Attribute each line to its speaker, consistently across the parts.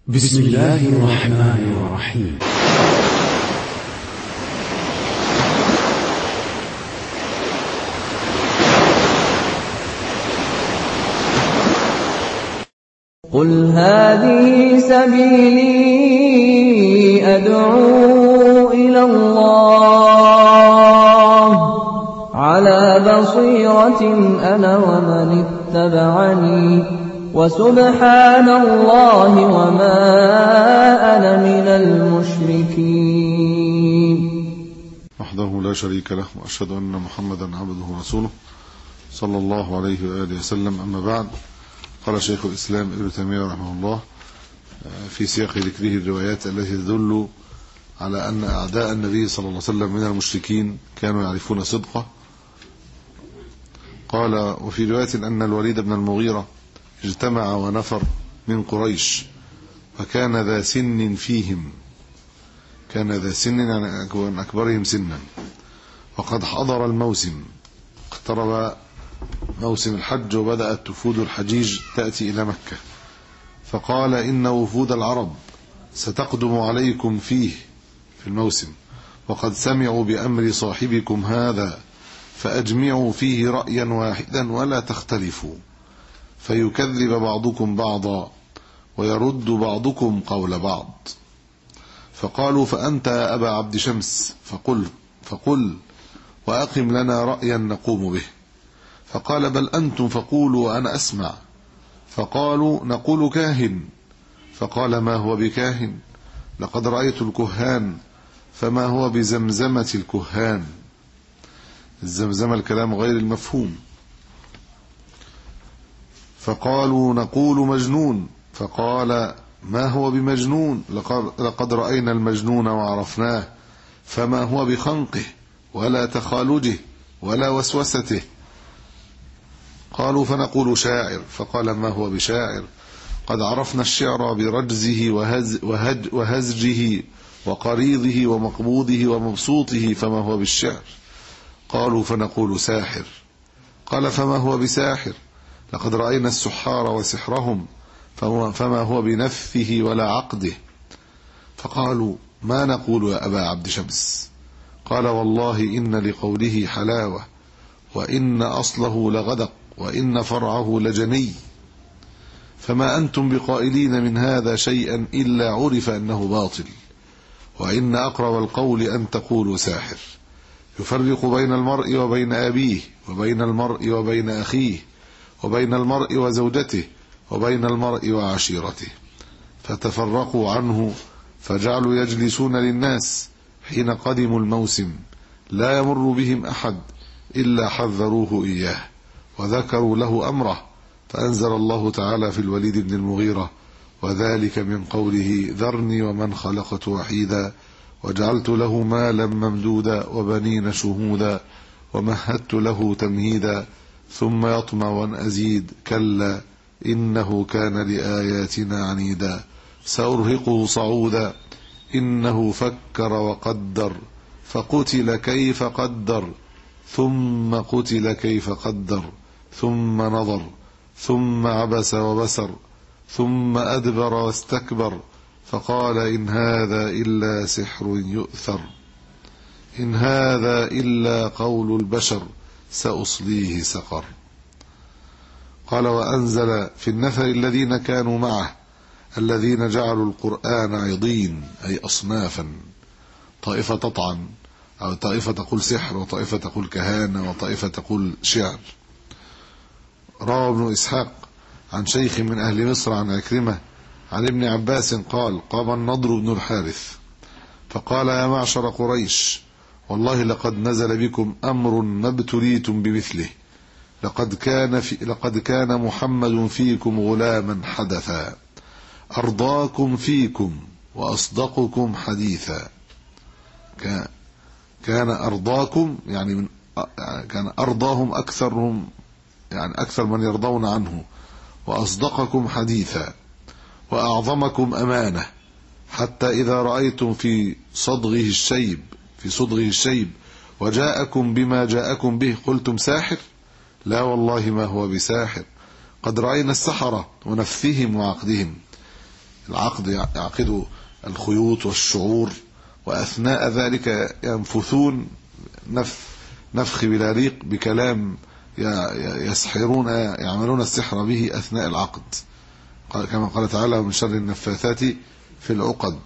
Speaker 1: بسم الله الرحمن الرحيم.
Speaker 2: قل هذه سبيلي أدعو إلى الله على بصيرة أنا ومن اتبعني وسبحان الله وما أنا من المشركين.
Speaker 3: وحده لا شريك له، وأشهد أن محمدا عبده ورسوله صلى الله عليه وآله وسلم. أما بعد، قال شيخ الإسلام ابن تيمية رحمه الله في سياق ذكره الروايات التي تدل على أن أعداء النبي صلى الله عليه وسلم من المشركين كانوا يعرفون صدقه، قال: وفي رواية أن الوليد بن المغيرة اجتمع ونفر من قريش، وكان ذا سن فيهم، كان ذا سن يعني أكبرهم سنا، وقد حضر الموسم، اقترب موسم الحج وبدأت وفود الحجيج تأتي إلى مكة، فقال: إن وفود العرب ستقدم عليكم فيه في الموسم، وقد سمعوا بأمر صاحبكم هذا، فأجمعوا فيه رأيا واحدا ولا تختلفوا، فيكذب بعضكم بعضا ويرد بعضكم قول بعض. فقالوا: فأنت يا أبا عبد شمس فقل وأقم لنا رأيا نقوم به. فقال: بل أنتم فقولوا وأنا أسمع. فقالوا: نقول كاهن. فقال: ما هو بكاهن؟ لقد رأيت الكهان، فما هو بزمزمة الكهان. الزمزمة الكلام غير المفهوم. فقالوا: نقول مجنون. فقال: ما هو بمجنون؟ لقد رأينا المجنون وعرفناه، فما هو بخنقه ولا تخالجه ولا وسوسته. قالوا: فنقول شاعر. فقال: ما هو بشاعر؟ قد عرفنا الشعر برجزه وهزجه وقريضه ومقبوضه ومبسوطه، فما هو بالشعر؟ قالوا: فنقول ساحر. قال: فما هو بساحر؟ لقد رأينا السحار وسحرهم، فما هو بنفثه ولا عقده. فقالوا: ما نقول يا أبا عبد شمس؟ قال: والله إن لقوله حلاوة، وإن أصله لغدق، وإن فرعه لجني، فما أنتم بقائلين من هذا شيئا إلا عرف أنه باطل، وإن أقرب القول أن تقولوا ساحر، يفرق بين المرء وبين أبيه، وبين المرء وبين أخيه، وبين المرء وزوجته، وبين المرء وعشيرته. فتفرقوا عنه، فجعلوا يجلسون للناس حين قدموا الموسم، لا يمر بهم أحد إلا حذروه إياه وذكروا له أمره، فأنزل الله تعالى في الوليد بن المغيرة: وذلك من قوله: ذرني ومن خلقت وحيدا وجعلت له مالا ممدودا وبنين شهودا ومهدت له تمهيدا ثم يطمع أن أزيد كلا إنه كان لآياتنا عنيدا سأرهقه صعودا إنه فكر وقدر فقتل كيف قدر ثم قتل كيف قدر ثم نظر ثم عبس وبسر ثم أدبر واستكبر فقال: إن هذا إلا سحر يؤثر، إن هذا إلا قول البشر، سأصليه سقر. قال: وأنزل في النفر الذين كانوا معه الذين جعلوا القرآن عضين، أي أصنافا، طائفة تطعن، أو طائفة تقول سحر، وطائفة تقول كهانة، وطائفة تقول شعر. روى ابن إسحاق عن شيخ من أهل مصر عن عكرمة عن ابن عباس قال: قام النضر بن الحارث فقال: يا معشر قريش، والله لقد نزل بكم أمر ما ابتليتم بمثله، لقد كان محمد فيكم غلاما حدثا، أرضاكم فيكم وأصدقكم حديثا. كان أرضاكم يعني كان أرضاهم أكثرهم، يعني أكثر من يرضون عنه، وأصدقكم حديثا، وأعظمكم أمانة، حتى إذا رأيتم في صدغه الشيب وجاءكم بما جاءكم به قلتم ساحر؟ لا والله ما هو بساحر، قد رأينا السحرة ونفثهم وعقدهم. العقد يعقدوا الخيوط والشعور، وأثناء ذلك ينفثون نفخ بلا ريق بكلام يسحرون يعملون السحر به أثناء العقد، كما قال تعالى: ومن شر النفاثات في العقد.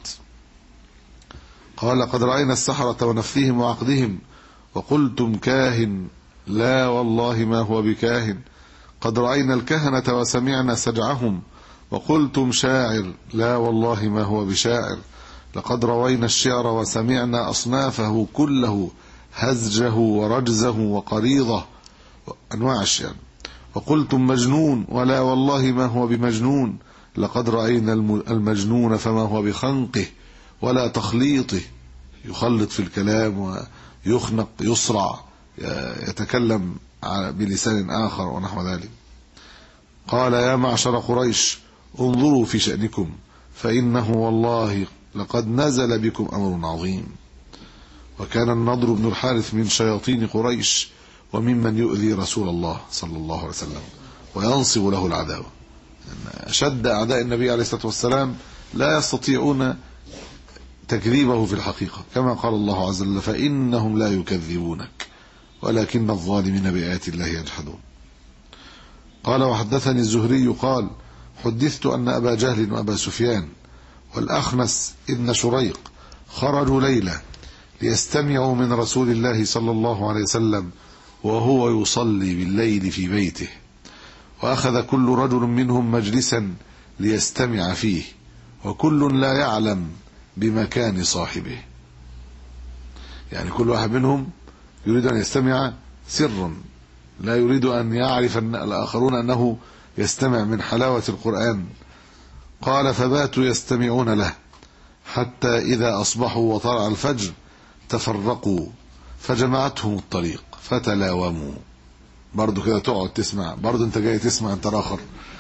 Speaker 3: قال: قد رأينا السحرة ونفثهم وعقدهم وقلتم كاهن، لا والله ما هو بكاهن. قد رأينا الكهنة وسمعنا سجعهم وقلتم شاعر، لا والله ما هو بشاعر. لقد روينا الشعر وسمعنا أصنافه كله، هزجه ورجزه وقريضه، أنواع الشعر. وقلتم مجنون، ولا والله ما هو بمجنون. لقد رأينا المجنون فما هو بخنقه ولا تخليطه، يخلط في الكلام ويخنق يصرع، يتكلم بلسان آخر ونحو ذلك. قال: يا معشر قريش انظروا في شأنكم، فإنه والله لقد نزل بكم أمر عظيم. وكان النضر بن الحارث من شياطين قريش، وممن يؤذي رسول الله صلى الله عليه وسلم وينصب له العداوة. أشد أعداء النبي عليه الصلاة والسلام لا يستطيعون تكذيبه في الحقيقة، كما قال الله عز وجل: فإنهم لا يكذبونك ولكن الظالمين بآيات الله يجحدون. قال: وحدثني الزهري قال: حدثت أن أبا جهل وأبا سفيان والأخنس ابن شريق خرجوا ليلة ليستمعوا من رسول الله صلى الله عليه وسلم وهو يصلي بالليل في بيته، وأخذ كل رجل منهم مجلسا ليستمع فيه، وكل لا يعلم بمكان صاحبه. يعني كل واحد منهم يريد أن يستمع سرا، لا يريد أن يعرف الآخرون أنه يستمع من حلاوة القرآن. قال: فباتوا يستمعون له حتى إذا أصبحوا وطلع الفجر تفرقوا، فجمعتهم الطريق فتلاوموا. برضو كده تقعد تسمع، برضو انت جاي تسمع انت راخر.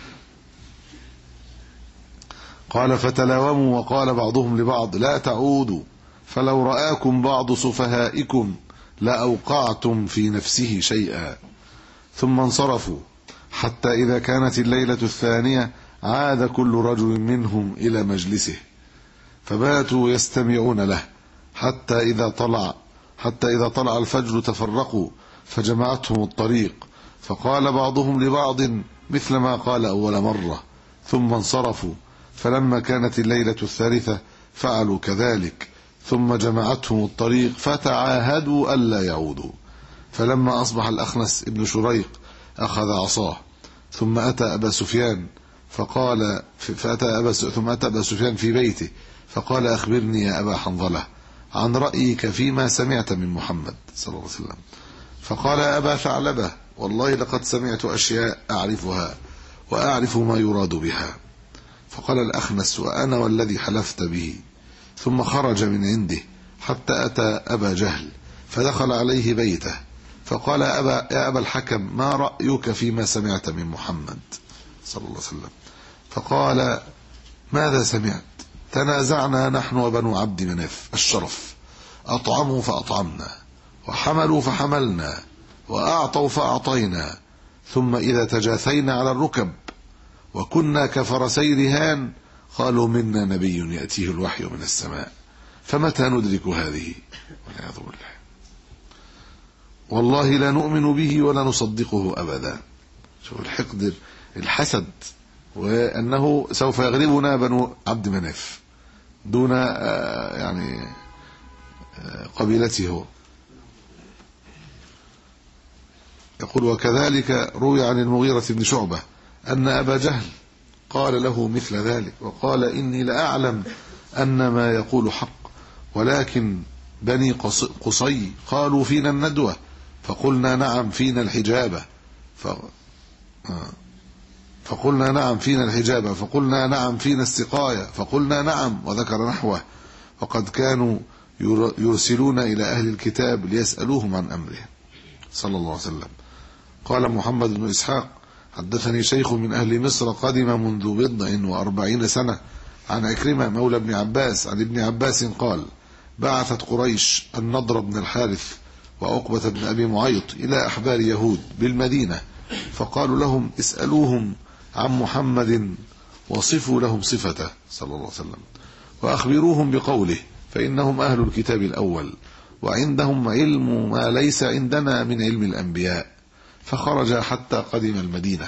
Speaker 3: قال: فتلاوموا، وقال بعضهم لبعض: لا تعودوا، فلو رآكم بعض سفهائكم لأوقعتم في نفسه شيئا. ثم انصرفوا حتى إذا كانت الليلة الثانية عاد كل رجل منهم إلى مجلسه، فباتوا يستمعون له حتى إذا طلع الفجر تفرقوا، فجمعتهم الطريق، فقال بعضهم لبعض مثل ما قال أول مرة، ثم انصرفوا. فلما كانت الليلة الثالثة فعلوا كذلك، ثم جمعتهم الطريق فتعاهدوا ألا يعودوا. فلما أصبح الأخنس ابن شريق أخذ عصاه، ثم أتى أبا سفيان ثم أتى أبا سفيان في بيته، فقال: أخبرني يا أبا حنظلة عن رأيك فيما سمعت من محمد صلى الله عليه وسلم. فقال: يا أبا ثعلبة، والله لقد سمعت أشياء أعرفها وأعرف ما يراد بها. فقال الأخنس: وأنا والذي حلفت به. ثم خرج من عنده حتى أتى أبا جهل، فدخل عليه بيته، فقال: يا أبا الحكم، ما رأيك فيما سمعت من محمد صلى الله عليه وسلم؟ فقال: ماذا سمعت؟ تنازعنا نحن وبنو عبد مناف الشرف، أطعموا فأطعمنا، وحملوا فحملنا، وأعطوا فأعطينا، ثم إذا تجاثينا على الركب وكنا كفرسي رهان قالوا: منا نبي يأتيه الوحي من السماء، فمتى ندرك هذه؟ والعياذ بالله. والله لا نؤمن به ولا نصدقه أبدا. شوف الحقد، الحسد، وأنه سوف يغلبنا بنو عبد مناف دون يعني قبيلته. يقول: وكذلك روي عن المغيرة بن شعبة أن أبا جهل قال له مثل ذلك، وقال: إني لأعلم أن ما يقول حق، ولكن بني قصي قالوا فينا الندوة، فقلنا نعم فينا الحجابة، فقلنا نعم فينا الحجابة، فقلنا نعم فينا السقاية، فقلنا نعم، وذكر نحوه. وقد كانوا يرسلون إلى أهل الكتاب ليسألوهم عن أمره صلى الله عليه وسلم. قال محمد بن إسحاق: حدثني شيخ من أهل مصر قدم منذ 40 سنة عن عكرمة مولى ابن عباس عن ابن عباس قال: بعثت قريش النضر بن الحارث وعقبة بن أبي معيط إلى أحبار يهود بالمدينة، فقالوا لهم: اسألوهم عن محمد وصفوا لهم صفته صلى الله عليه وسلم، وأخبروهم بقوله فإنهم أهل الكتاب الأول، وعندهم علم ما ليس عندنا من علم الأنبياء. فخرج حتى قدم المدينة،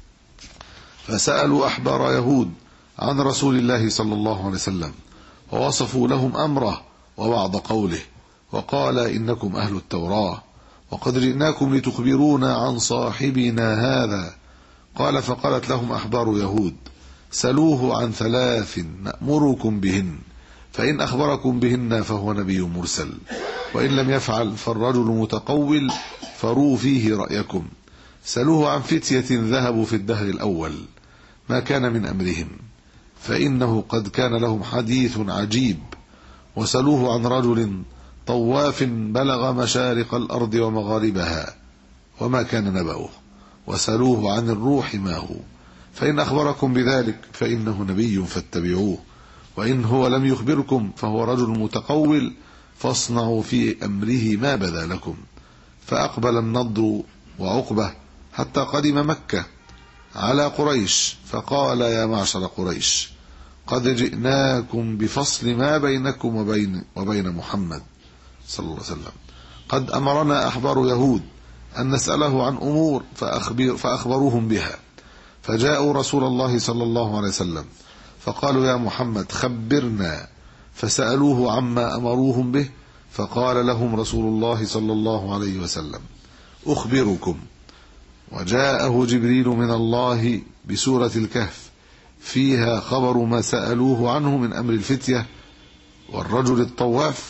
Speaker 3: فسألوا أحبار يهود عن رسول الله صلى الله عليه وسلم، ووصفوا لهم أمره وبعض قوله، وقال إنكم أهل التوراة، وقد جئناكم لتخبرونا عن صاحبنا هذا. قال فقالت لهم أحبار يهود سلوه عن 3 نأمركم بهن، فإن أخبركم بهن فهو نبي مرسل، وإن لم يفعل فالرجل متقول فروا فيه رأيكم. سلوه عن فتية ذهبوا في الدهر الأول ما كان من أمرهم، فإنه قد كان لهم حديث عجيب. وسلوه عن رجل طواف بلغ مشارق الأرض ومغاربها وما كان نبأه. وسلوه عن الروح ما هو، فإن أخبركم بذلك فإنه نبي فاتبعوه، وإن هو لم يخبركم فهو رجل متقول فاصنعوا في أمره ما بدا لكم. فأقبل النضر وعقبة حتى قدم مكة على قريش، فقال يا معشر قريش قد جئناكم بفصل ما بينكم وبين محمد صلى الله عليه وسلم. قد أمرنا أحبار يهود أن نسأله عن أمور فأخبروهم بها، فجاءوا رسول الله صلى الله عليه وسلم فقالوا يا محمد خبرنا، فسألوه عما أمروهم به، فقال لهم رسول الله صلى الله عليه وسلم أخبركم. وجاءه جبريل من الله بسورة الكهف فيها خبر ما سألوه عنه من أمر الفتية والرجل الطواف،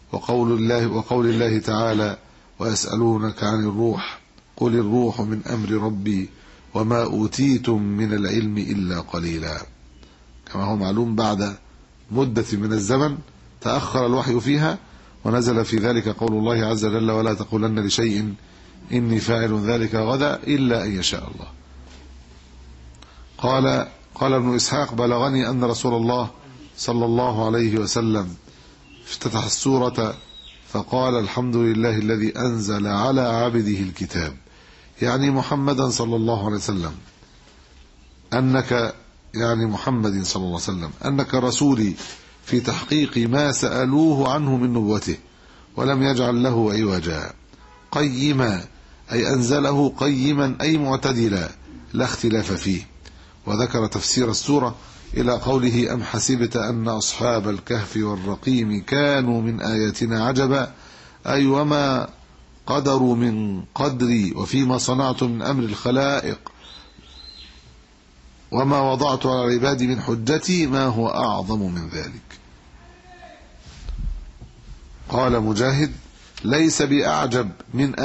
Speaker 3: وقول الله تعالى ويسألونك عن الروح قل الروح من أمر ربي وما أوتيتم من العلم إلا قليلا. كما هو معلوم بعد مدة من الزمن تأخر الوحي فيها، ونزل في ذلك قول الله عز وجل ولا تقولن لشيء إني فاعل ذلك غدا إلا أن يشاء الله. قال ابن إسحاق بلغني أن رسول الله صلى الله عليه وسلم افتتح السورة فقال الحمد لله الذي أنزل على عبده الكتاب، يعني محمدا صلى الله عليه وسلم، محمد صلى الله عليه وسلم أنك رسولي في تحقيق ما سألوه عنه من نبوته، ولم يجعل له عوجا. قيما أي أنزله قيما أي معتدلا لا اختلاف فيه. وذكر تفسير السورة إلى قوله أم حسبت أن أصحاب الكهف والرقيم كانوا من آياتنا عجبا، أي وما قدروا من قدري وفيما صنعت من أمر الخلائق وما وضعت على عبادي من حجتي ما هو أعظم من ذلك. قال مجاهد ليس بأعجب من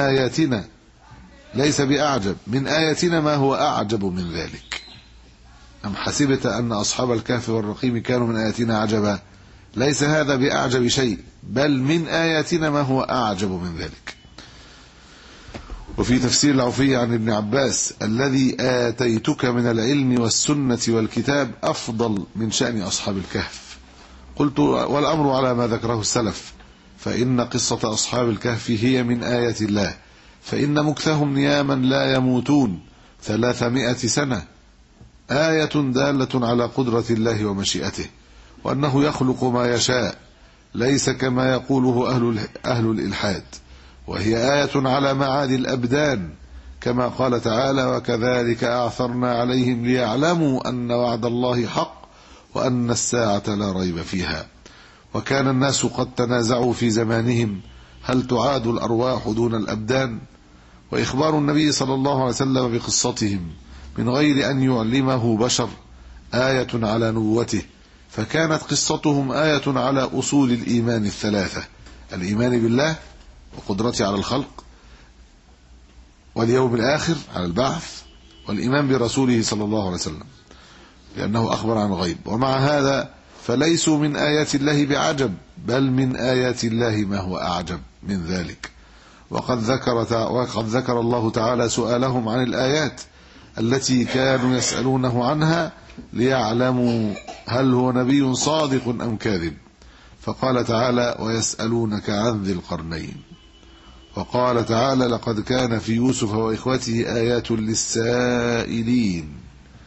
Speaker 3: آياتنا ما هو أعجب من ذلك. أم حسبت أن أصحاب الكهف والرقيم كانوا من آياتنا عجبا، ليس هذا بأعجب شيء بل من آياتنا ما هو أعجب من ذلك. وفي تفسير العوفي عن ابن عباس الذي آتيتك من العلم والسنة والكتاب أفضل من شأن أصحاب الكهف. قلت والأمر على ما ذكره السلف، فإن قصة أصحاب الكهف هي من آيات الله، فإن مكثهم نياما لا يموتون 300 سنة آية دالة على قدرة الله ومشيئته، وأنه يخلق ما يشاء ليس كما يقوله أهل الإلحاد، وهي آية على معاد الأبدان كما قال تعالى وكذلك أعثرنا عليهم ليعلموا أن وعد الله حق وأن الساعة لا ريب فيها. وكان الناس قد تنازعوا في زمانهم هل تعاد الأرواح دون الأبدان، وإخبار النبي صلى الله عليه وسلم بقصتهم من غير أن يعلمه بشر آية على نبوته، فكانت قصتهم آية على أصول الإيمان الثلاثة: الإيمان بالله وقدرته على الخلق، واليوم الآخر على البعث، والإيمان برسوله صلى الله عليه وسلم لأنه أخبر عن الغيب. ومع هذا فليسوا من آيات الله بعجب، بل من آيات الله ما هو أعجب من ذلك. وقد ذكر الله تعالى سؤالهم عن الآيات التي كانوا يسألونه عنها ليعلموا هل هو نبي صادق أم كاذب، فقال تعالى ويسألونك عن ذي القرنين. وقال تعالى لقد كان في يوسف وإخوته آيات للسائلين.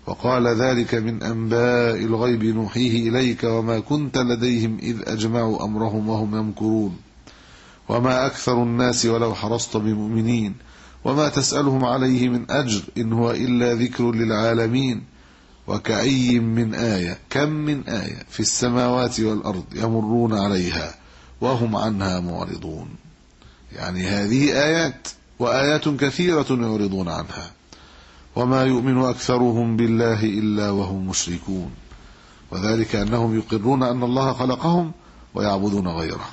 Speaker 3: وقال ذلك من أنباء الغيب نوحيه إليك وما كنت لديهم إذ أجمعوا أمرهم وهم يمكرون وما أكثر الناس ولو حرصت بمؤمنين وما تسألهم عليه من أجر إن هو إلا ذكر للعالمين وكأي من آية كم من آية في السماوات والأرض يمرون عليها وهم عنها معرضون. يعني هذه آيات وآيات كثيرة يعرضون عنها. وما يؤمن أكثرهم بالله إلا وهم مشركون، وذلك أنهم يقرون أن الله خلقهم ويعبدون غيره.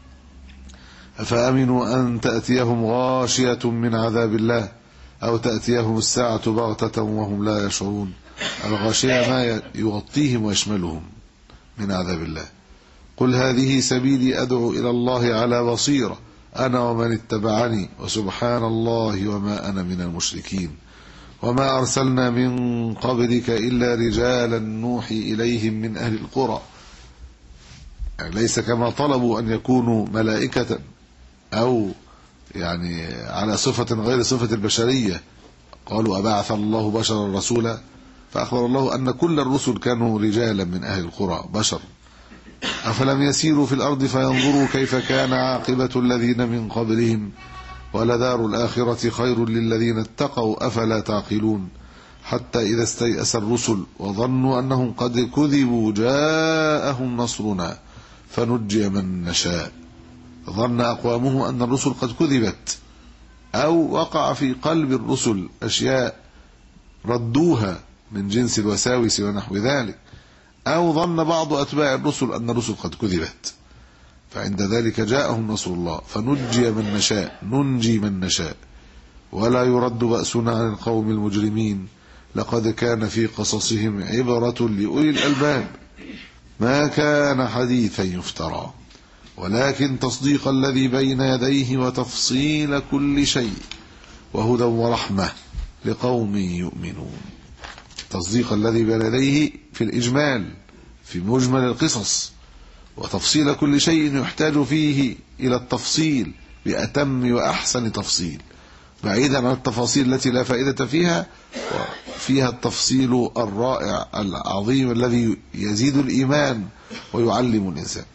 Speaker 3: أفأمنوا أن تأتيهم غاشية من عذاب الله أو تأتيهم الساعة بغتة وهم لا يشعرون. الغاشية ما يغطيهم ويشملهم من عذاب الله. قل هذه سبيلي أدعو إلى الله على بصيرة أنا ومن اتبعني وسبحان الله وما أنا من المشركين. وما أرسلنا من قبلك إلا رجالا نوحي إليهم من أهل القرى. يعني ليس كما طلبوا أن يكونوا ملائكة أو يعني على صفة غير صفة البشرية، قالوا أبعث الله بشرا رسولا، فأخبر الله أن كل الرسل كانوا رجالا من أهل القرى بشر. أفلم يسيروا في الأرض فينظروا كيف كان عاقبة الذين من قبلهم ولدار الآخرة خير للذين اتقوا أفلا تعقلون. حتى إذا استيأس الرسل وظنوا أنهم قد كذبوا جاءهم نصرنا فنجي من نشاء. ظن أقوامه أن الرسل قد كذبت أو وقع في قلب الرسل أشياء ردوها من جنس الوساوس ونحو ذلك، أو ظن بعض أتباع الرسل أن الرسل قد كذبت، فعند ذلك جاءهم نصر الله فنجي من نشاء ننجي من نشاء ولا يرد بأسنا عن القوم المجرمين. لقد كان في قصصهم عبرة لأولي الألباب ما كان حديثا يفترى ولكن تصديق الذي بين يديه وتفصيل كل شيء وهدى ورحمة لقوم يؤمنون. تصديق الذي بين يديه في الإجمال في مجمل القصص، وتفصيل كل شيء يحتاج فيه إلى التفصيل بأتم وأحسن تفصيل، بعيدا عن التفاصيل التي لا فائدة فيها، وفيها التفصيل الرائع العظيم الذي يزيد الإيمان ويعلم الإنسان.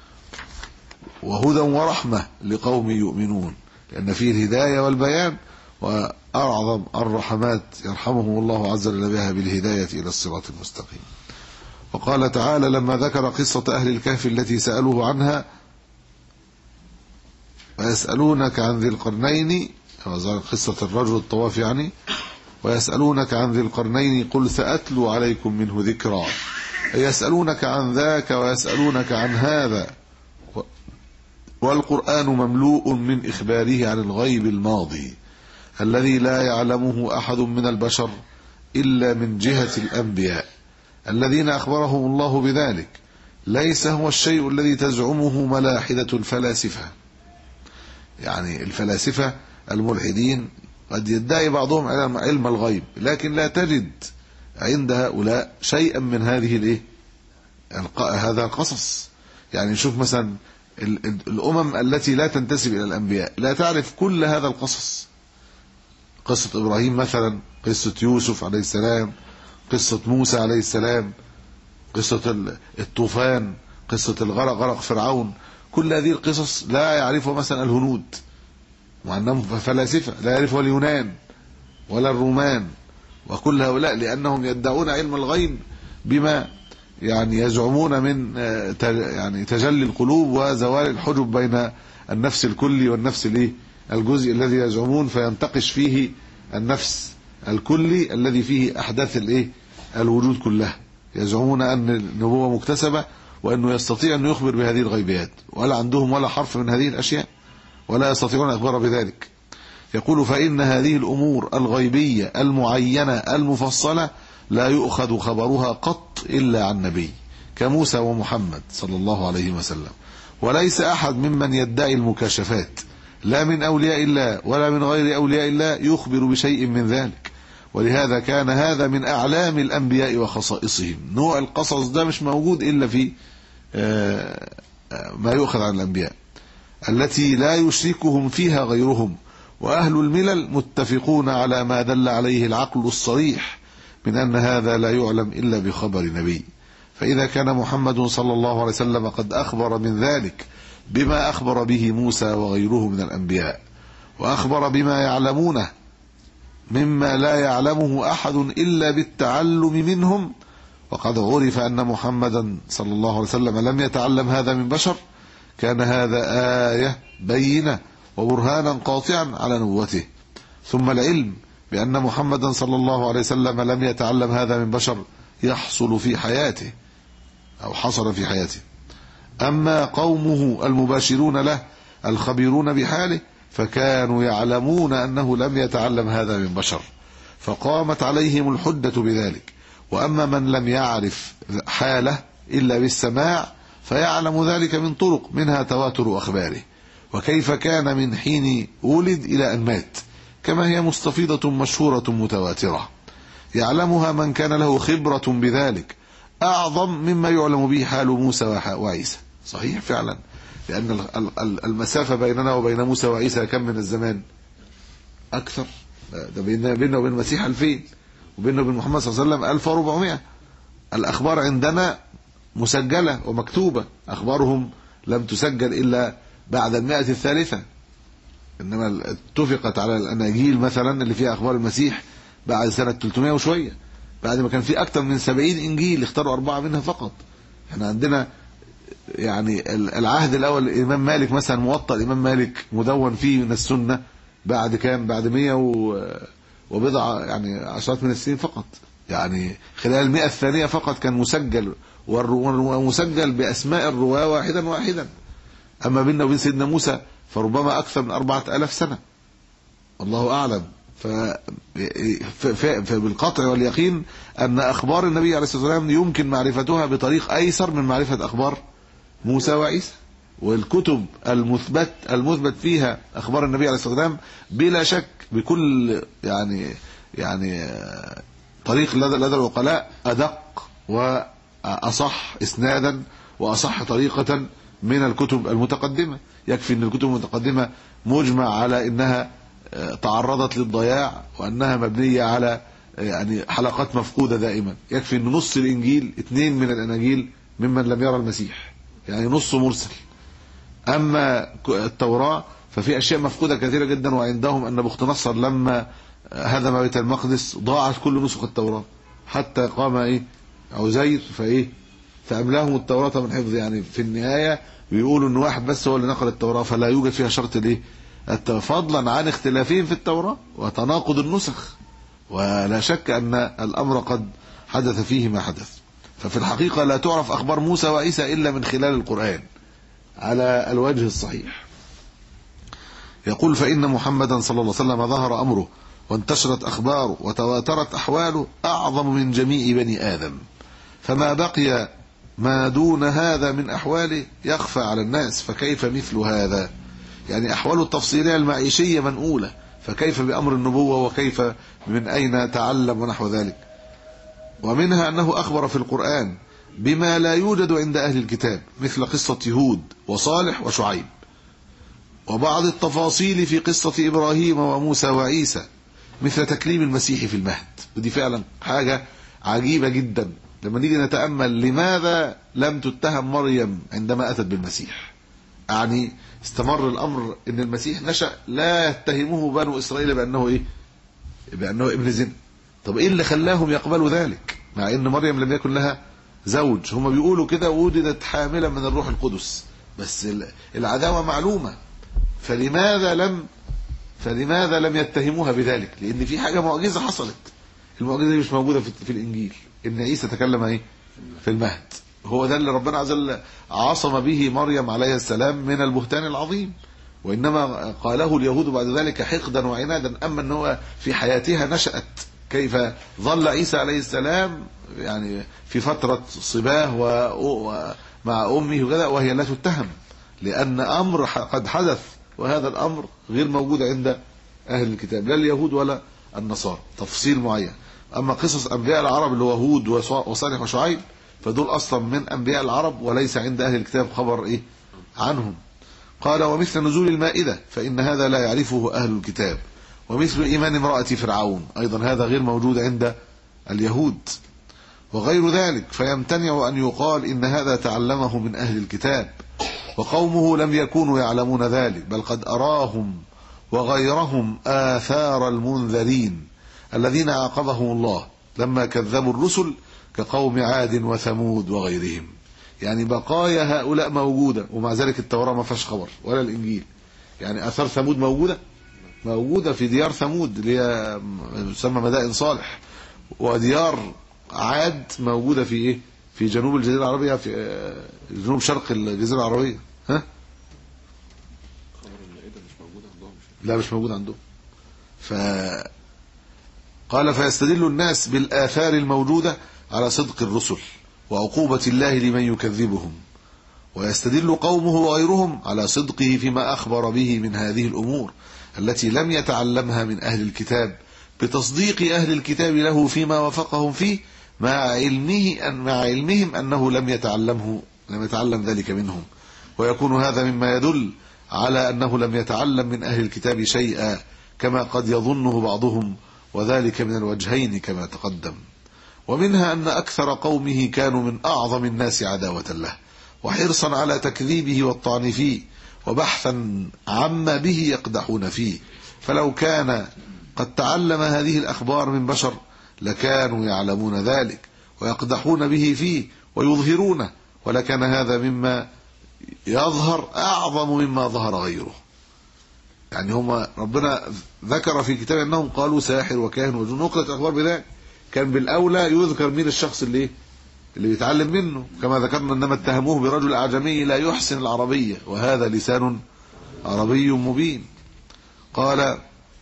Speaker 3: وهدى ورحمة لقوم يؤمنون، لأن فيه الهداية والبيان، وأعظم الرحمات يرحمهم الله عز وجل بها بالهداية إلى الصراط المستقيم. وقال تعالى لما ذكر قصة أهل الكهف التي سألوه عنها ويسألونك عن ذي القرنين، قصة الرجل الطواف يعني، ويسألونك عن ذي القرنين قل سأتلو عليكم منه ذكرا، يسألونك عن ذاك ويسألونك عن هذا، والقرآن مملوء من إخباره عن الغيب الماضي الذي لا يعلمه أحد من البشر إلا من جهة الأنبياء الذين أخبرهم الله بذلك. ليس هو الشيء الذي تزعمه ملاحدة الفلاسفة. يعني الفلاسفة الملحدين قد يدعي بعضهم علم الغيب، لكن لا تجد عند هؤلاء شيئا من هذه هذا القصص. يعني نشوف مثلا الأمم التي لا تنتسب إلى الأنبياء لا تعرف كل هذا القصص. قصة إبراهيم مثلا، قصة يوسف عليه السلام، قصة موسى عليه السلام، قصة الطوفان، قصة غرق فرعون، كل هذه القصص لا يعرفها مثلا الهنود، مع أنهم فلاسفة، لا يعرفها اليونان ولا الرومان، وكل هؤلاء لأنهم يدعون علم الغيب بما يعني يزعمون من يعني تجلي القلوب وزوال الحجب بين النفس الكلي والنفس الجزء الذي يزعمون، فينتقش فيه النفس الكلي الذي فيه أحداث الوجود كلها. يزعمون أن النبوة مكتسبة وأنه يستطيع أن يخبر بهذه الغيبيات، ولا عندهم ولا حرف من هذه الأشياء ولا يستطيعون الإخبار بذلك. يقول فإن هذه الأمور الغيبية المعينة المفصلة لا يؤخذ خبرها قط إلا عن نبي كموسى ومحمد صلى الله عليه وسلم، وليس أحد ممن يدعي المكاشفات لا من أولياء الله ولا من غير أولياء الله يخبر بشيء من ذلك. ولهذا كان هذا من أعلام الأنبياء وخصائصهم. نوع القصص ده مش موجود إلا في ما يؤخذ عن الأنبياء التي لا يشركهم فيها غيرهم. وأهل الملل متفقون على ما دل عليه العقل الصريح من أن هذا لا يعلم إلا بخبر نبي. فإذا كان محمد صلى الله عليه وسلم قد أخبر من ذلك بما أخبر به موسى وغيره من الأنبياء، وأخبر بما يعلمونه مما لا يعلمه أحد إلا بالتعلم منهم، وقد عرف أن محمدا صلى الله عليه وسلم لم يتعلم هذا من بشر، كان هذا آية بينة وبرهانا قاطعا على نبوته. ثم العلم بأن محمدا صلى الله عليه وسلم لم يتعلم هذا من بشر يحصل في حياته أو حصل في حياته. أما قومه المباشرون له الخبيرون بحاله فكانوا يعلمون أنه لم يتعلم هذا من بشر، فقامت عليهم الحجة بذلك. وأما من لم يعرف حاله إلا بالسماع فيعلم ذلك من طرق، منها تواتر أخباره، وكيف كان من حين ولد إلى أن مات، كما هي مستفيضة مشهورة متواترة يعلمها من كان له خبرة بذلك أعظم مما يعلم به حال موسى وعيسى. صحيح فعلا، لأن المسافة بيننا وبين موسى وعيسى كم من الزمان؟ أكثر، ده بيننا وبين المسيح 2000، وبيننا وبين محمد صلى الله عليه وسلم 1400. الأخبار عندنا مسجلة ومكتوبة، أخبارهم لم تسجل إلا بعد 100 الثالثة، إنما اتفقت على الأناجيل مثلا اللي فيها أخبار المسيح بعد سنة 300 وشوية، بعد ما كان في أكثر من 70 إنجيل اختاروا 4 منها فقط. احنا عندنا يعني العهد الأول الإمام مالك مثلا، موطأ الإمام مالك مدون فيه من السنة بعد كام؟ بعد 100 وبضع يعني عشرات من السنين فقط، يعني خلال 100 الثانية فقط كان مسجل، ومسجل بأسماء الرواة واحدا واحدا. أما بيننا وبين سيدنا موسى فربما أكثر من 4000 سنة، الله أعلم. فبالقطع واليقين أن أخبار النبي عليه الصلاة والسلام يمكن معرفتها بطريق أيسر من معرفة أخبار موسى وعيسى. والكتب المثبت فيها أخبار النبي عليه الصلاة والسلام بلا شك بكل يعني طريق لدى العقلاء أدق وأصح إسنادا وأصح طريقة من الكتب المتقدمة. يكفي أن الكتب المتقدمة مجمع على أنها تعرضت للضياع وأنها مبنية على يعني حلقات مفقودة دائما. يكفي أن نص الإنجيل 2 من الأناجيل ممن لم يرى المسيح، يعني نص مرسل. أما التوراة ففي أشياء مفقودة كثيرة جدا، وعندهم أن بخت نصر لما هدم بيت المقدس ضاعت كل نسخ التوراة، حتى قام عزير فأملاهم التوراة من حفظ. يعني في النهاية بيقولوا أن واحد بس هو اللي نقل التوراة، فلا يوجد فيها شرط فضلا عن اختلافهم في التوراة وتناقض النسخ. ولا شك أن الأمر قد حدث فيه ما حدث. ففي الحقيقة لا تعرف أخبار موسى وعيسى إلا من خلال القرآن على الوجه الصحيح. يقول: فإن محمدا صلى الله عليه وسلم ظهر أمره وانتشرت أخباره وتواترت أحواله أعظم من جميع بني آدم، فما بقي ما دون هذا من أحواله يخفى على الناس، فكيف مثل هذا؟ يعني أحواله التفصيلية المعيشية منقولة، فكيف بأمر النبوة؟ وكيف من أين تعلم ونحو ذلك؟ ومنها أنه أخبر في القرآن بما لا يوجد عند أهل الكتاب، مثل قصة هود وصالح وشعيب، وبعض التفاصيل في قصة إبراهيم وموسى وعيسى، مثل تكليم المسيح في المهد. ودي فعلا حاجة عجيبة جدا لما نيجي نتأمل لماذا لم تتهم مريم عندما أتت بالمسيح. يعني استمر الأمر أن المسيح نشأ لا يتهمه بنو إسرائيل بأنه ابن زنا. طب إيه اللي خلاهم يقبلوا ذلك مع أن مريم لم يكن لها زوج؟ هم بيقولوا كده ولدت حاملة من الروح القدس، بس العداوة معلومة. فلماذا لم يتهموها بذلك؟ لأن في حاجة معجزة حصلت. المعجزة دي مش موجودة في الإنجيل، إن عيسى تكلم في المهد. هو ده اللي ربنا عز وجل عاصم به مريم عليه السلام من البهتان العظيم، وإنما قاله اليهود بعد ذلك حقدا وعنادا. أما أنه في حياتها نشأت، كيف ظل عيسى عليه السلام يعني في فترة صباه ومع أمه وكذا وهي لا تتهم، لأن أمر قد حدث، وهذا الأمر غير موجود عند أهل الكتاب، لا اليهود ولا النصارى، تفصيل معين. أما قصص أنبياء العرب اللي هو هود وصالح وشعيب فدول أصلا من أنبياء العرب وليس عند أهل الكتاب خبر عنهم. قال: ومثل نزول المائدة فإن هذا لا يعرفه أهل الكتاب، ومثل إيمان امرأة فرعون أيضا هذا غير موجود عند اليهود وغير ذلك، فيمتنع أن يقال إن هذا تعلمه من أهل الكتاب، وقومه لم يكونوا يعلمون ذلك، بل قد أراهم وغيرهم آثار المنذرين الذين عاقبهم الله لما كذبوا الرسل كقوم عاد وثمود وغيرهم. يعني بقايا هؤلاء موجودة، ومع ذلك التوراة ما فيهاش خبر ولا الإنجيل. يعني آثار ثمود موجودة في ديار ثمود اللي هي تسمى مدائن صالح، وديار عاد موجودة في إيه؟ في جنوب الجزيرة العربية، في جنوب شرق الجزيرة العربية. ها؟ لا مش موجود عندهم. قال فيستدل الناس بالآثار الموجودة على صدق الرسل وعقوبة الله لمن يكذبهم، ويستدل قومه وغيرهم على صدقه فيما أخبر به من هذه الأمور التي لم يتعلمها من أهل الكتاب، بتصديق أهل الكتاب له فيما وافقهم فيه، مع علمهم أنه لم يتعلم ذلك منهم، ويكون هذا مما يدل على أنه لم يتعلم من أهل الكتاب شيئا كما قد يظنه بعضهم، وذلك من الوجهين كما تقدم. ومنها أن أكثر قومه كانوا من أعظم الناس عداوة له وحرصا على تكذيبه والطعن فيه، وبحثا عما به يقدحون فيه، فلو كان قد تعلم هذه الأخبار من بشر لكانوا يعلمون ذلك ويقدحون به فيه ويظهرونه، ولكان هذا مما يظهر أعظم مما ظهر غيره. يعني هم ربنا ذكر في كتاب أنهم قالوا ساحر وكاهن وجنون، نقلت أخبار بذلك، كان بالأولى يذكر مين الشخص اللي بيتعلم منه، كما ذكرنا إنما اتهموه برجل أعجمي لا يحسن العربية وهذا لسان عربي مبين. قال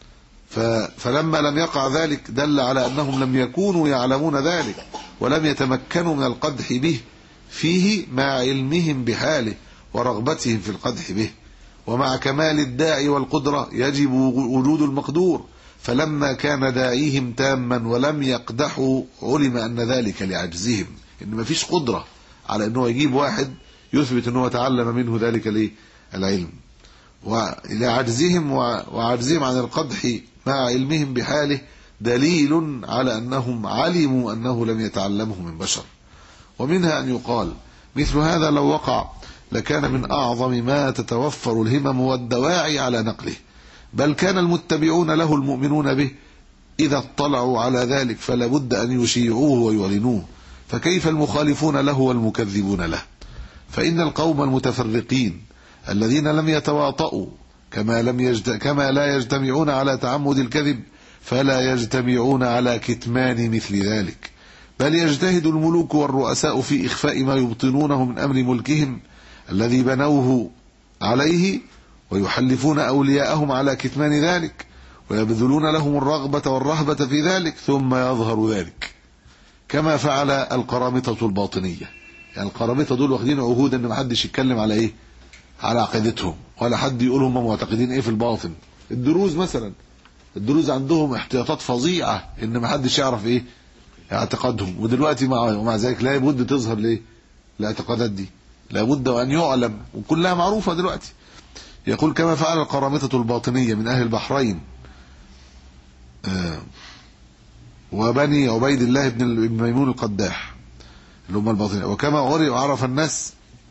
Speaker 3: فلما لم يقع ذلك دل على أنهم لم يكونوا يعلمون ذلك ولم يتمكنوا من القدح به فيه، مع علمهم بحاله ورغبتهم في القدح به. ومع كمال الداعي والقدرة يجب وجود المقدور، فلما كان داعيهم تاما ولم يقدحوا علم أن ذلك لعجزهم، إن ما فيش قدرة على أنه يجيب واحد يثبت أنه تعلم منه ذلك العلم، ولعجزهم وعجزهم عن القدح مع علمهم بحاله دليل على أنهم علموا أنه لم يتعلمه من بشر. ومنها أن يقال مثل هذا لو وقع لكان من أعظم ما تتوفر الهمم والدواعي على نقله، بل كان المتبعون له المؤمنون به إذا اطلعوا على ذلك فلا بد أن يشيعوه ويعلنوه، فكيف المخالفون له والمكذبون له؟ فإن القوم المتفرقين الذين لم يتواطؤوا كما لا يجتمعون على تعمد الكذب، فلا يجتمعون على كتمان مثل ذلك، بل يجتهد الملوك والرؤساء في إخفاء ما يبطنونه من أمر ملكهم الذي بنوه عليه، ويحلفون أولياءهم على كتمان ذلك، ويبذلون لهم الرغبة والرهبة في ذلك، ثم يظهر ذلك، كما فعل القرامطة الباطنية. يعني القرامطة دول واخدين عهود ان ما حدش يتكلم على ايه، على عقيدتهم، ولا حد يقول هم معتقدين ايه في الباطن. الدروز مثلا، الدروز عندهم احتياطات فظيعة ان ما حدش يعرف ايه اعتقادهم، ودلوقتي مع ذلك لا بد تظهر ليه الاعتقادات دي، لا بد ان يعلم، وكلها معروفة دلوقتي. يقول كما فعل القرامطة الباطنية من اهل البحرين وبني عبيد الله بن ميمون القداح اللي هم الباطنية، وكما عرف الناس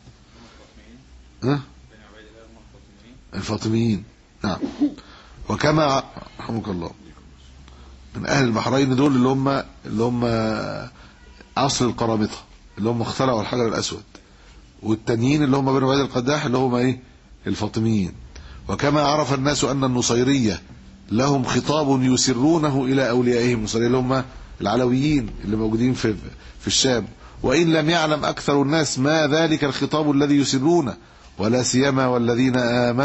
Speaker 3: الفاطميين، نعم، وكما رحمك الله من اهل البحرين دول اللي هم عصر القرامطة، اللي هم اخترعوا الحجر الاسود، والتانيين اللي هم بني عبيد القداح اللي هم ايه الفاطميين. وكما عرف الناس ان النصيرية لهم خطاب يسرونه الى اوليائهم، النصيرية اللي هم العلويين اللي موجودين في الشام، وان لم يعلم اكثر الناس ما ذلك الخطاب الذي يسرونه، ولا سيما والذين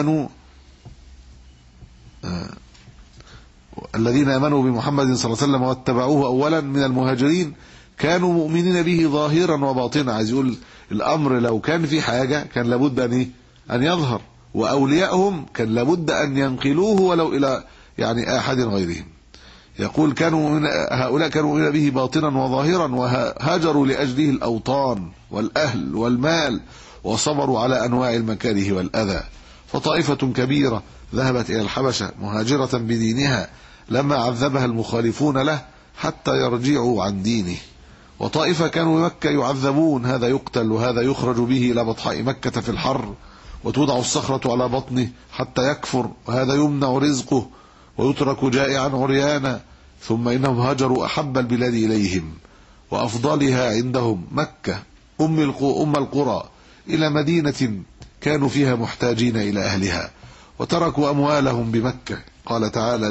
Speaker 3: آمنوا بمحمد صلى الله عليه وسلم واتبعوه أولا من المهاجرين كانوا مؤمنين به ظاهرا وباطنا. عايز يقول الأمر لو كان في حاجة كان لابد أن يظهر، وأوليائهم كان لابد أن ينقلوه ولو إلى يعني أحد غيرهم. يقول هؤلاء كانوا مؤمنين به باطنا وظاهرا، وهاجروا لأجله الأوطان والأهل والمال، وصبروا على أنواع المكاره والأذى. فطائفة كبيرة ذهبت إلى الحبشة مهاجرة بدينها لما عذبها المخالفون له، حتى يرجعوا عن دينه. وطائفة كانوا بمكة يعذبون، هذا يقتل وهذا يخرج به إلى بطحاء مكة في الحر وتوضع الصخرة على بطنه حتى يكفر، وهذا يمنع رزقه ويترك جائعا عريانا. ثم إنهم هاجروا أحب البلاد إليهم وأفضلها عندهم مكة أم القرى إلى مدينة كانوا فيها محتاجين إلى أهلها، وتركوا أموالهم بمكة. قال تعالى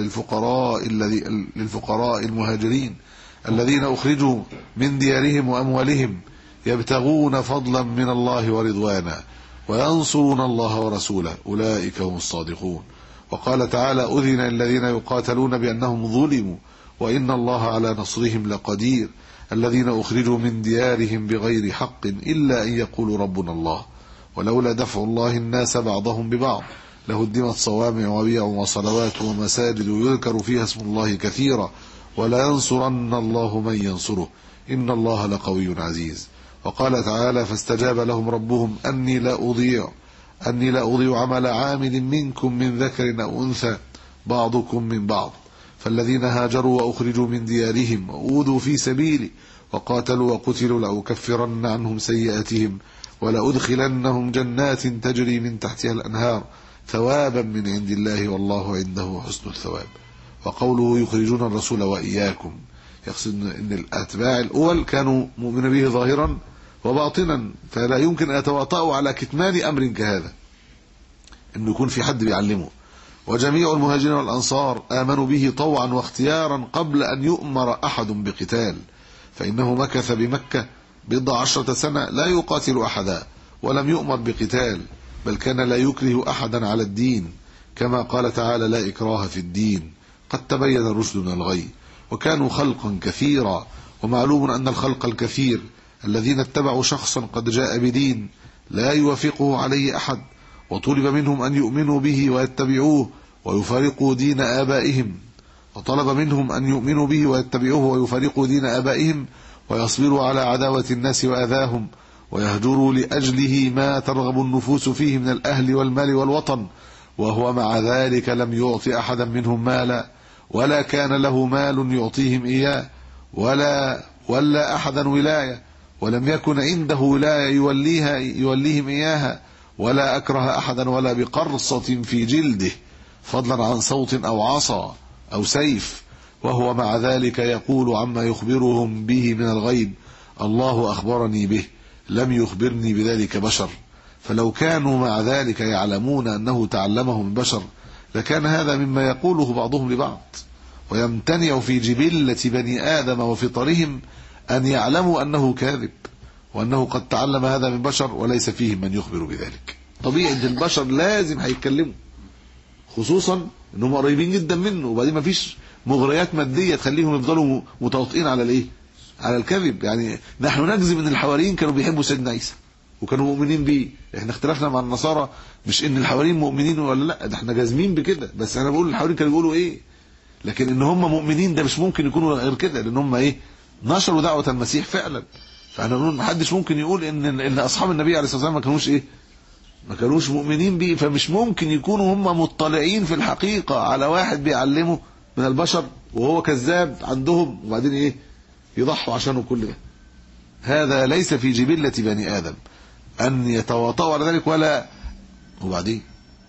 Speaker 3: للفقراء المهاجرين الذين أخرجوا من ديارهم وأموالهم يبتغون فضلا من الله ورضوانا وينصرون الله ورسوله أولئك هم الصادقون. وقال تعالى أذن الذين يقاتلون بأنهم ظلموا وإن الله على نصرهم لقدير الذين أخرجوا من ديارهم بغير حق إلا أن يقولوا ربنا الله ولولا دفع الله الناس بعضهم ببعض لهدمت صوامع وبيع وصلوات ومساجد يذكر فيها اسم الله كثيرا ولا ينصرن الله من ينصره إن الله لقوي عزيز. وقال تعالى فاستجاب لهم ربهم أني لا أضيع عمل عامل منكم من ذكر أو أنثى بعضكم من بعض فالذين هاجروا وأخرجوا من ديارهم وأوذوا في سبيلي وقاتلوا وقتلوا لأكفرن عنهم سيئاتهم ولأدخلنهم جنات تجري من تحتها الأنهار ثوابا من عند الله والله عنده حسن الثواب. وقوله يخرجون الرسول وإياكم يقصد أن الأتباع الأول كانوا مؤمنين به ظاهرا وباطنا، فلا يمكن أن يتواطؤوا على كتمان أمر كهذا، أنه يكون في حد بيعلمه. وجميع المهاجرين والأنصار آمنوا به طوعا واختيارا قبل أن يؤمر أحد بقتال، فإنه مكث بمكة 10 سنة لا يقاتل أحدا ولم يؤمر بقتال، بل كان لا يكره أحدا على الدين، كما قال تعالى لا إكراه في الدين قد تبين الرشد من الغي. وكانوا خلقا كثيرا، ومعلوم أن الخلق الكثير الذين اتبعوا شخصا قد جاء بدين لا يوافقه عليه أحد، وطلب منهم أن يؤمنوا به ويتبعوه ويفارقوا دين آبائهم، وطلب منهم أن يؤمنوا به ويتبعوه ويفارقوا دين آبائهم ويصبروا على عداوة الناس وأذاهم ويهجروا لأجله ما ترغب النفوس فيه من الأهل والمال والوطن، وهو مع ذلك لم يعطي أحدا منهم مالا ولا كان له مال يعطيهم إياه ولا أحدا ولاية، ولم يكن عنده ولاية يوليهم إياها، ولا أكره أحدا ولا بقرصة في جلده فضلا عن صوت أو عصا أو سيف، وهو مع ذلك يقول عما يخبرهم به من الغيب الله أخبرني به لم يخبرني بذلك بشر. فلو كانوا مع ذلك يعلمون أنه تعلمه من بشر لكان هذا مما يقوله بعضهم لبعض، ويمتنع في جبلة بني آدم وفطرهم أن يعلموا أنه كاذب وأنه قد تعلم هذا من بشر وليس فيهم من يخبر بذلك. طبيعة البشر لازم هيتكلموا، خصوصا أنهم قريبين جدا منه، وبعدين ما فيش مغريات مادية تخليهم يفضلوا متواطئين على الإيه؟ على الكذب. يعني نحن نجزم أن الحواريين كانوا بيحبوا سيدنا عيسى وكانوا مؤمنين به، احنا اختلفنا مع النصارى مش ان الحواريين مؤمنين ولا لا، ده احنا جازمين بكده، بس انا بقول الحواريين كانوا بيقولوا ايه، لكن ان هم مؤمنين ده مش ممكن يكونوا غير كده، لان هم ايه نشروا دعوة المسيح فعلا. فاحنا بنقول محدش ممكن يقول ان اصحاب النبي عليه الصلاة والسلام ما كانوش ايه، ما كانوش مؤمنين به، فمش ممكن يكونوا هم مطلعين في الحقيقة على واحد بيعلمه من البشر وهو كذاب عندهم، وبعدين ايه يضحوا عشانه كل ده. هذا ليس في جبلة بني آدم أن يتواطؤوا على ذلك ولا. وبعدين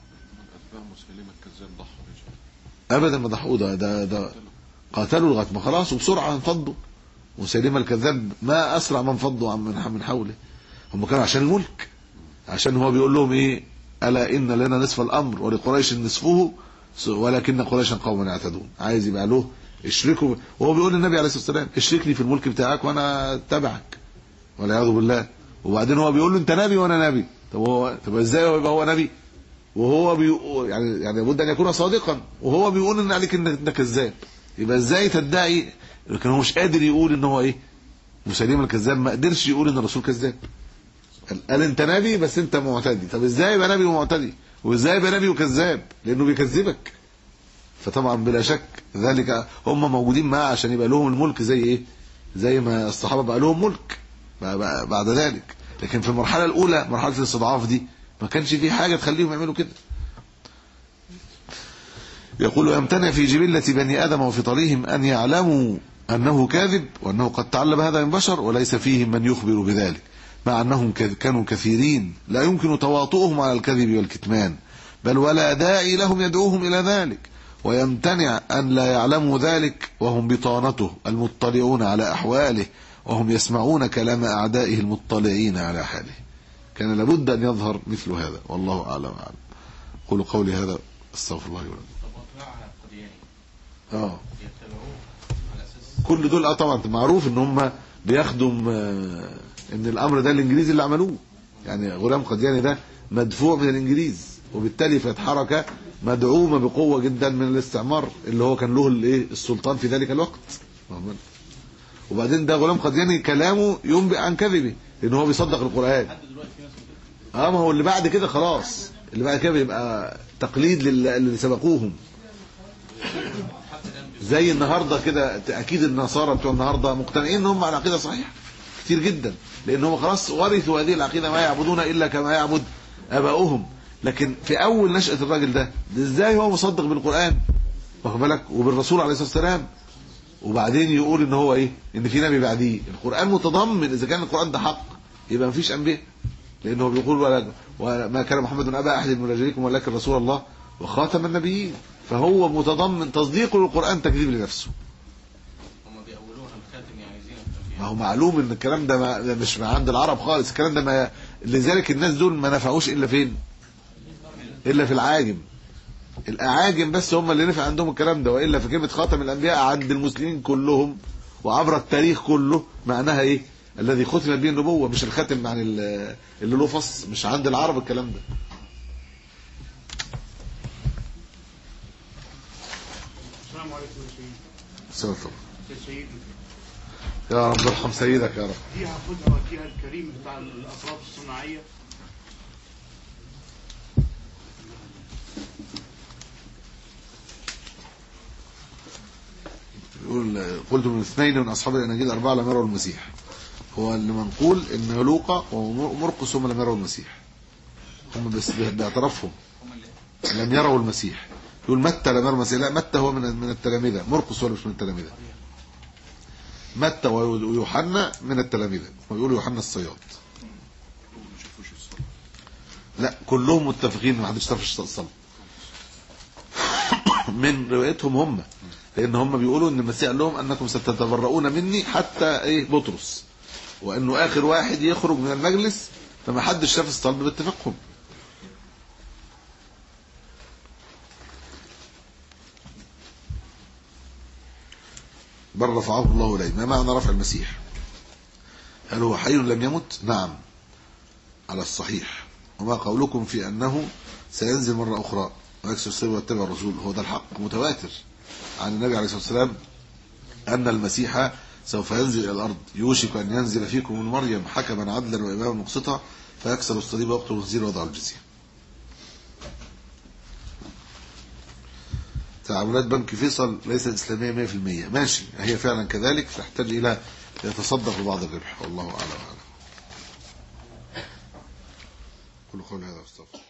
Speaker 3: أبدا ما ضحوا، ده قاتلوا لغاية ما خلاص وبسرعة انفضوا، وسيلمة الكذاب ما أسرع من فضوا من حوله. هم كانوا عشان الملك، عشان هو بيقول لهم إيه ألا إن لنا نصف الأمر ولقريش نصفه ولكن قريشا قوم يعتدون، عايز يبقى له اشركوا، وهو بيقول للنبي عليه الصلاة والسلام اشركني في الملك بتاعك وأنا اتبعك والعياذ بالله. وبعدين هو بيقول له انت نبي وانا نبي، طب ازاي هو يبقى هو نبي وهو يعني لابد ان يكون صادقا، وهو بيقول ان عليك انك كذاب، يبقى ازاي تدعي؟ لكن هو مش قادر يقول ان هو ايه مسيلمة الكذاب، ما قدرش يقول ان الرسول كذاب، قال انت نبي بس انت معتدي. طب ازاي يبقى نبي ومعتدي، وازاي يبقى نبي وكذاب؟ لانه بيكذبك. فطبعا بلا شك ذلك هم موجودين معاه عشان يبقى لهم الملك زي ايه، زي ما الصحابه بقى لهم ملك بعد ذلك. لكن في المرحله الاولى مرحله الاستضعاف دي ما كانش في حاجه تخليهم يعملوا كده. يقول يمتنع في جبلة بني آدم وفطرهم أن يعلموا أنه كاذب وأنه قد تعلم هذا من بشر وليس فيهم من يخبر بذلك، مع أنهم كانوا كثيرين لا يمكن تواطؤهم على الكذب والكتمان، بل ولا داعي لهم يدعوهم إلى ذلك، ويمتنع أن لا يعلموا ذلك وهم بطانته المطلعون على أحواله، وهم يسمعون كلام أعدائه المطلعين على حاله. كان لابد أن يظهر مثل هذا، والله أعلم وأعلم. قولوا قولي هذا، استغفر الله ولكم. كل دول طبعا معروف ان هم بياخدوا ان الامر ده الانجليزي اللي عملوه، يعني غلام قدياني ده مدفوع من الانجليز، وبالتالي كانت حركه مدعومه بقوه جدا من الاستعمار اللي هو كان له الايه السلطان في ذلك الوقت. وبعدين ده غلام قدياني كلامه ينبئ عن كذبه لان هو بيصدق القران. ما هو اللي بعد كده خلاص، اللي بعد كده بيبقى تقليد للي سبقوهم. زي النهارده كده اكيد النصارى بتوع النهارده مقتنعين ان هم على عقيده صحيحه كتير جدا، لان هم خلاص ورثوا هذه العقيده، ما يعبدون الا كما يعبد اباؤهم. لكن في اول نشأة الراجل ده ازاي هو مصدق بالقران واخد بالك وبالرسول عليه الصلاه والسلام، وبعدين يقول ان هو ايه ان في نبي بعديه. القران متضمن، اذا كان القران ده حق يبقى ما فيش انبياء، لانه بيقول وما كان محمد ابا احد من رجالكم ولكن رسول الله وخاتم النبيين، فهو متضمن تصديقه للقرآن تكذيب لنفسه.
Speaker 4: هم بيقولوها الخاتم يعني زين.
Speaker 3: ما هو معلوم ان الكلام ده مش من عند العرب خالص، الكلام ده ما لذلك الناس دول ما نفعوش الا فين؟ الا في العاجم. الاعاجم بس هم اللي نفع عندهم الكلام ده، والا في كلمه خاتم الانبياء عند المسلمين كلهم وعبر التاريخ كله معناها ايه؟ الذي ختم به النبوه، مش الخاتم عن اللي له فص، مش عند العرب الكلام ده.
Speaker 5: السلام عليكم يا سيدي.
Speaker 3: السلام
Speaker 5: يا سيدي
Speaker 3: يا رب ارحم سيدك يا رب.
Speaker 5: فيها خدها وفيها الكريم بتاع الاطراف الصناعيه.
Speaker 3: يقول قلت من اثنين من اصحاب الاناجيل الاربعه لم يروا المسيح. هو اللي منقول ان لوقا ومرقس هم لم يروا المسيح، هم بس باعترافهم لم يروا المسيح. يقول متى لم يروا المسيح، لا متى هو من التلاميذه، مرقس هو مش من التلاميذه. متى ويوحنا من التلاميذه، ويقولوا يوحنا الصياد. لا كلهم متفقين ما حدش طرف الصلاه من روايتهم هم، لان هم بيقولوا ان المسيح قال لهم انكم ستتبرؤون مني حتى ايه بطرس، وانه اخر واحد يخرج من المجلس، فما حدش شاف الصلب باتفاقهم. بل رفعه الله اليه. ما معنى رفع المسيح؟ هل هو حي لم يمت؟ نعم على الصحيح. وما قولكم في انه سينزل مره اخرى ويكسر الصليب ويتبع الرسول، هو ده الحق متواتر عن النبي عليه الصلاه والسلام ان المسيح سوف ينزل الى الارض، يوشك ان ينزل فيكم من مريم حكما عدلا واماما مقسطا فيكسر الصليب ويقتل الخنزير ويضع الجزيه. تعاملات بنك فيصل ليست اسلاميه 100%، ماشي هي فعلا كذلك، تحتاج الى يتصدق ببعض الربح، والله اعلم. كل قول هذا واستغفر.